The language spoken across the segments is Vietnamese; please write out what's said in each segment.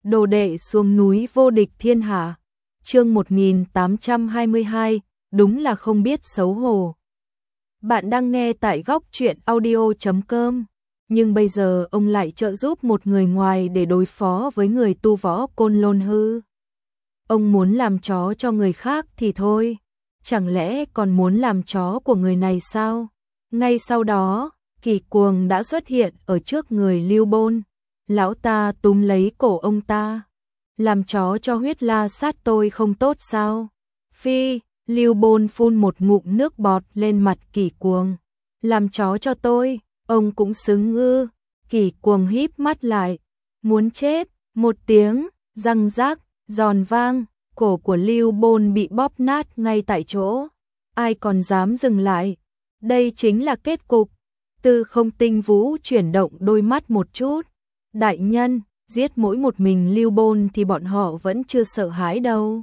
Đồ đệ xuống núi vô địch thiên hạ. Chương 1822, đúng là không biết xấu hổ. Bạn đang nghe tại góc truyện audio.com. Nhưng bây giờ ông lại trợ giúp một người ngoài để đối phó với người tu võ Côn Lôn hư. Ông muốn làm chó cho người khác thì thôi, chẳng lẽ còn muốn làm chó của người này sao? Ngay sau đó, Kỳ Cuồng đã xuất hiện ở trước người Lưu Bôn. Lão ta túm lấy cổ ông ta. Làm chó cho Huyết La Sát tôi không tốt sao? Phi, Lưu Bôn phun một ngụm nước bọt lên mặt Kỳ Cuồng. Làm chó cho tôi, ông cũng xứng ư? Kỳ Cuồng híp mắt lại. Muốn chết, một tiếng, răng rác, giòn vang, cổ của Lưu Bôn bị bóp nát ngay tại chỗ. Ai còn dám dừng lại? Đây chính là kết cục. Tư Không Tinh Vũ chuyển động đôi mắt một chút. Đại nhân, giết mỗi một mình Lưu Bôn thì bọn họ vẫn chưa sợ hãi đâu.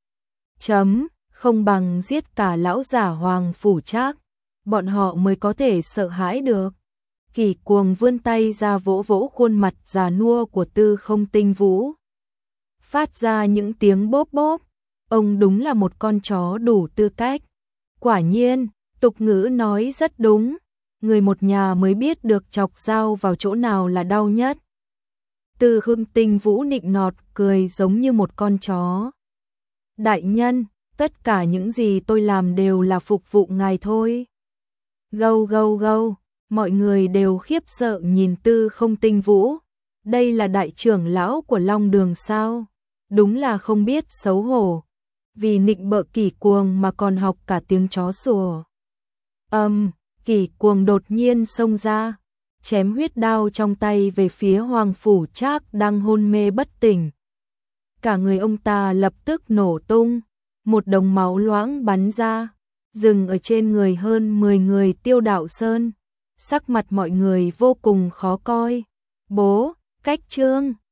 Không bằng giết cả lão giả Hoàng Phủ Trác, bọn họ mới có thể sợ hãi được. Kỳ Cuồng vươn tay ra vỗ vỗ khuôn mặt già nua của Tư Không Tinh Vũ. Phát ra những tiếng bốp bốp. Ông đúng là một con chó đủ tư cách. Quả nhiên, tục ngữ nói rất đúng. Người một nhà mới biết được chọc dao vào chỗ nào là đau nhất. Tư Không Tinh Vũ nịnh nọt cười giống như một con chó. Đại nhân, tất cả những gì tôi làm đều là phục vụ ngài thôi. Gâu gâu gâu, mọi người đều khiếp sợ nhìn Tư Không Tinh Vũ. Đây là đại trưởng lão của Long Đường sao? Đúng là không biết xấu hổ. Vì nịnh bợ Kỳ Cuồng mà còn học cả tiếng chó sủa. Kỳ Cuồng đột nhiên xông ra, chém huyết đao trong tay về phía Hoàng Phủ Trác đang hôn mê bất tỉnh. Cả người ông ta lập tức nổ tung, một đống máu loãng bắn ra, dừng ở trên người hơn 10 người Tiêu Đạo Sơn. Sắc mặt mọi người vô cùng khó coi. Bố, cách trương.